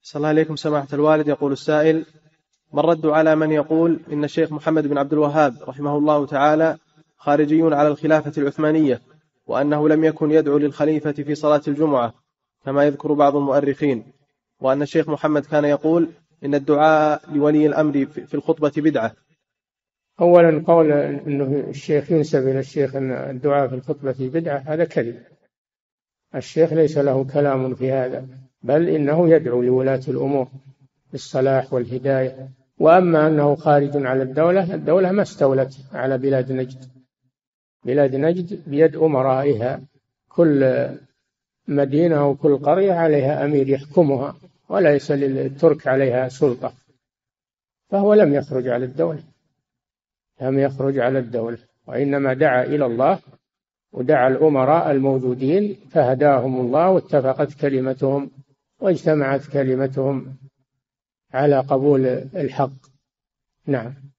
صلى الله عليكم سماحة الوالد. يقول السائل: ما الرد على من يقول إن الشيخ محمد بن عبد الوهاب رحمه الله تعالى خارجي على الخلافة العثمانية، وأنه لم يكن يدعو للخليفة في صلاة الجمعة كما يذكر بعض المؤرخين، وأن الشيخ محمد كان يقول إن الدعاء لولي الأمر في الخطبة بدعة؟ أولا، قول أنه الشيخ ينسب إلى الشيخ أن الدعاء في الخطبة بدعة هذا كذب. الشيخ ليس له كلام في هذا، بل إنه يدعو لولاة الأمور بالصلاح والهداية. وأما أنه خارج على الدولة ما استولت على بلاد نجد. بلاد نجد بيد أمرائها، كل مدينة وكل قرية عليها أمير يحكمها، وليس للترك عليها سلطة. فهو لم يخرج على الدولة، لم يخرج على الدولة، وإنما دعا إلى الله ودعا الأمراء الموجودين فهداهم الله، واتفقت كلمتهم واجتمعت كلمتهم على قبول الحق. نعم.